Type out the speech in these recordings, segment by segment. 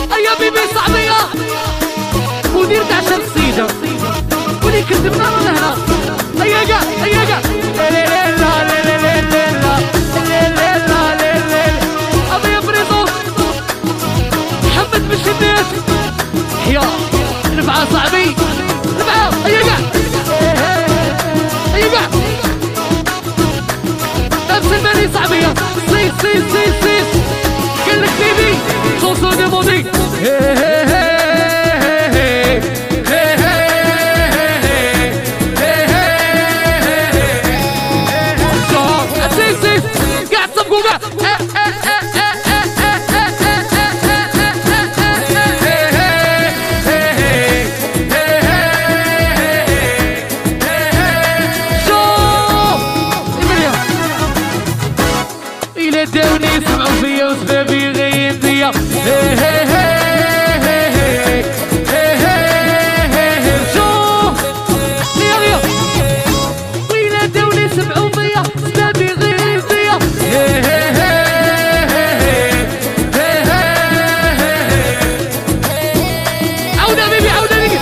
هيا بيبي صعبية مدير تاع شمسيدة ولي كذبنا من هنا. هيا كاع هيا كاع أبي يا بريزو محمد بالشدات حيا رفعة صعبي رفعة. هيا كاع هيا كاع نفس الماني صعبية سيس سيس سيس سيس قالك بيبي شونسو دي مودي قاعد صفقوا قاعد داوني سمعوا فيا وسبابي غاين بيا شوف يا غيا ويلا داوني سمعوا فيا وسبابي غاين بيا عودة بيبي عودة بيبي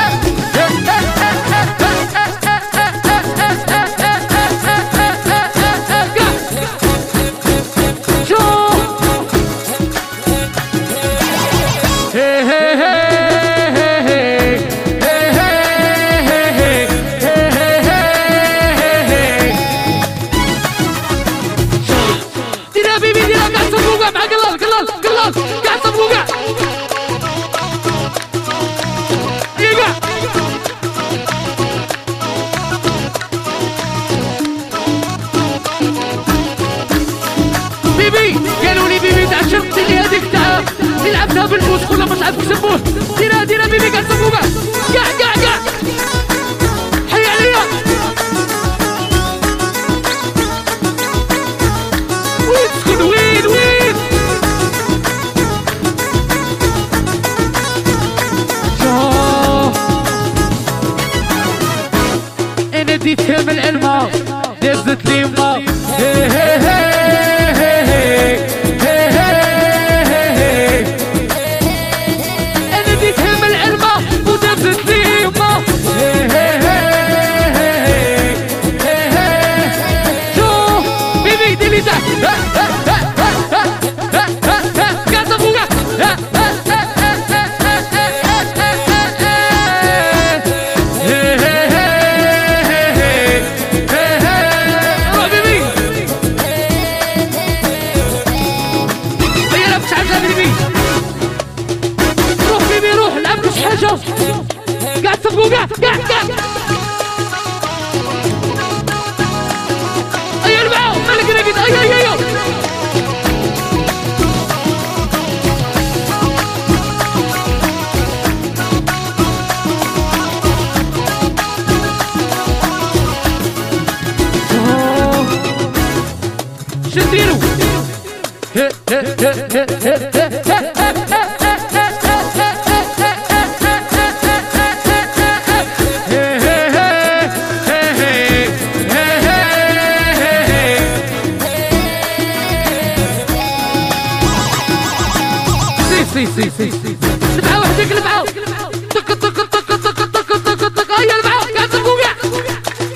قالوا لي بيبي تاع الشرط اللي هذيك تاع اللي لعبتها بالفوز كلها مش عارف يسموه. ديرها ديرها بيبي قاعد تسموه كاع كاع كاع حي عليا وين تسكن وين وين انا ديتها من العلمة دازت لي ما انا ديتها من العلمة ودازت لي ما شوف بيبي ديلي تحت قاعد ابويا روح بيبي روح العب مش حاجة قاعد تبقوا قاعد ايا اربعة مالك راقد ايا شديرو سي لبعة وحدك لبعة طق طق طق طق طق طق طق هيا لبعة قاعد تبقوا قاع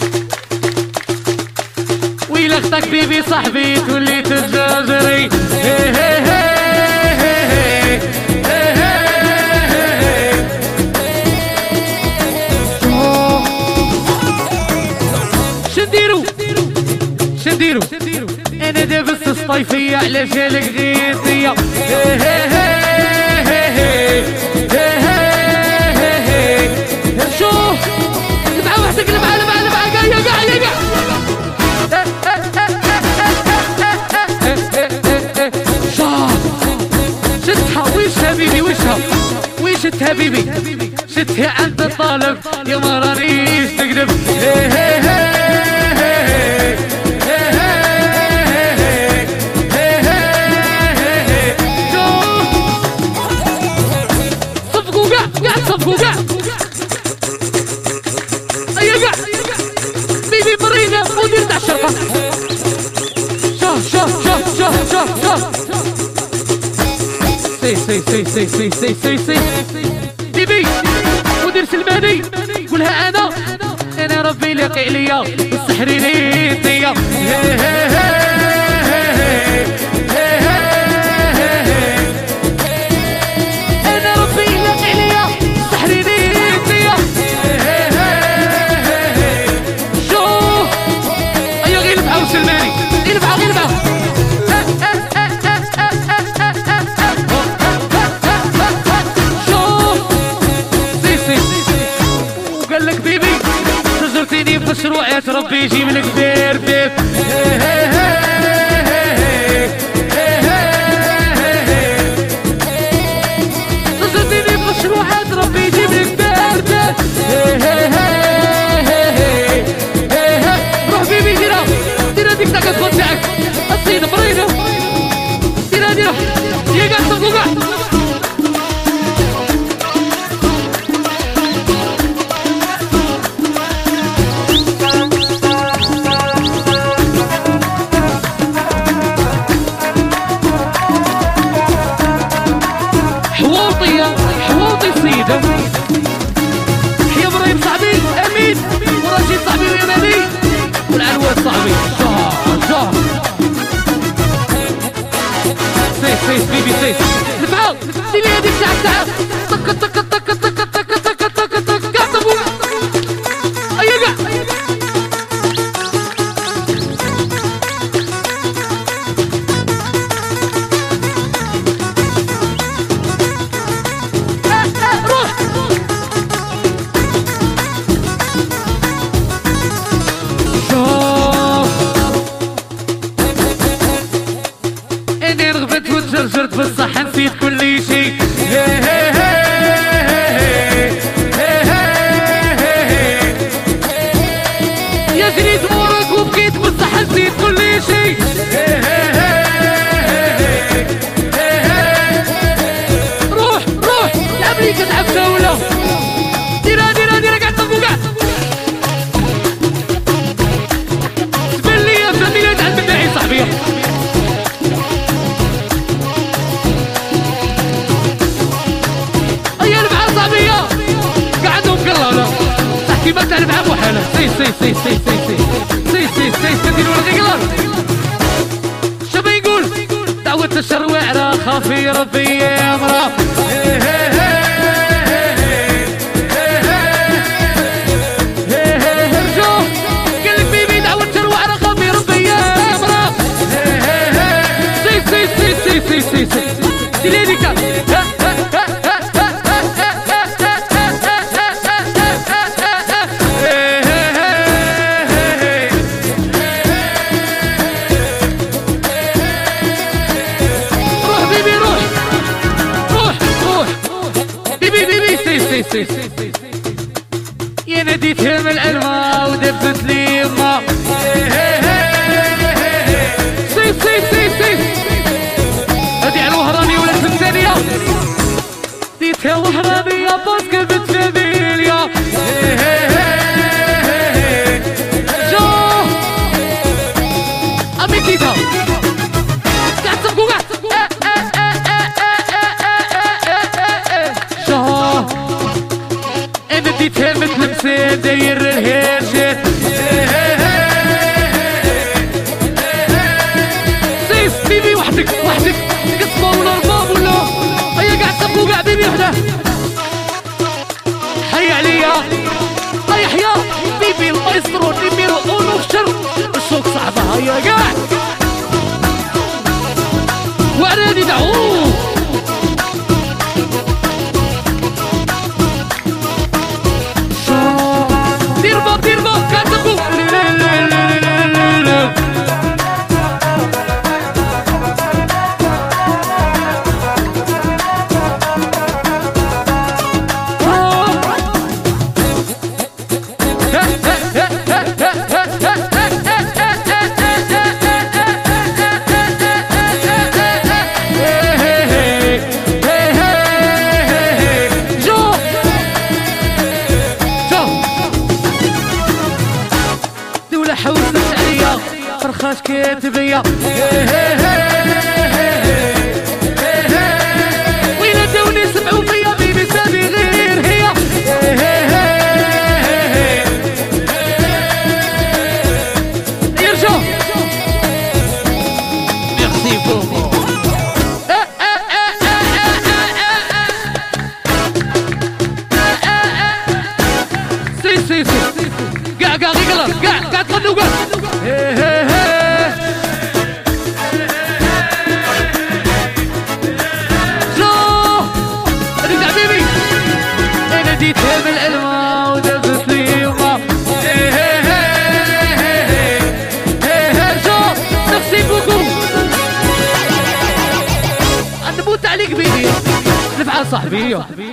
ويلا اختك بيبي صاحبي تولي تجازري شنديرو انا دابس الصيفية على جالك غيثية شوف لبعة وحدك لبعة قاع شتها ويشها بيبي ويشها بيبي شتها عند الطالب يا ما رانيش تقلب صفقوا قاع ايا قاع بيبي مرينا مدير تاع الشرطة شوف سي سي سي سي سي سي سي بيبي مدير سلماني قولها انا ربي لاقي عليا السحري نيتيا انا ربي لاقي عليا السحري نيتيا شوف ايوا غير نبعاو سلماني غير نبعاو شجرتيني بمشروعات ربي يجيب لك دير بيت شجرتيني بمشروعات ربي يجيب لك دير بيت روح بيبي ديرها ديك تاع الكود تاعك الصين برينه ديرها هي قاعد تنقو كاع حواوطي السيدة يا ابراهيم صاحبي امين ورشيد صاحبي اليماني والعنوان صاحبي جاه سيس بيبي سيس نفعل ديري هذيك ساعة طق طق طق طق طق طق طق طق كاع طبوع ايا كاع جرجرت بالصح نسيت كل شيء يا جريت امورك وبكيت بالصح نسيت كل شيء روح لعب لي كتلعب جولة ديرها قاعد تنقو كاع تبان لي يا جميلة عند الداعي صاحبي كيما تعرف عام وحالة سي تديروا الغيار شبا يقول دعوة الشر وعرا خافي ربي يا مرا رجوع قال لك بيبي دعوة الشر وعرا خافي ربي يا مرا سي ديري هذيك يا ناديتها من العلمة ودبت لي يما سي هادي على الوهراني ولا الثانية ديتها وهرانية باسكو بنت فاميليا جو أمي كيتا قاعد تبقو قاعد ديتها مثل مسين داير الهرشة سيس بيبي وحدك قصبة ولا رباب ولا هيا قاعد تبقو قاع بيبي وحده حي عليا يحيى بيبي المايسترو نيميرو اونو في شر السوق صعبة هيا قاع وعراني دعوه فرخاش كاتبية صاحبي.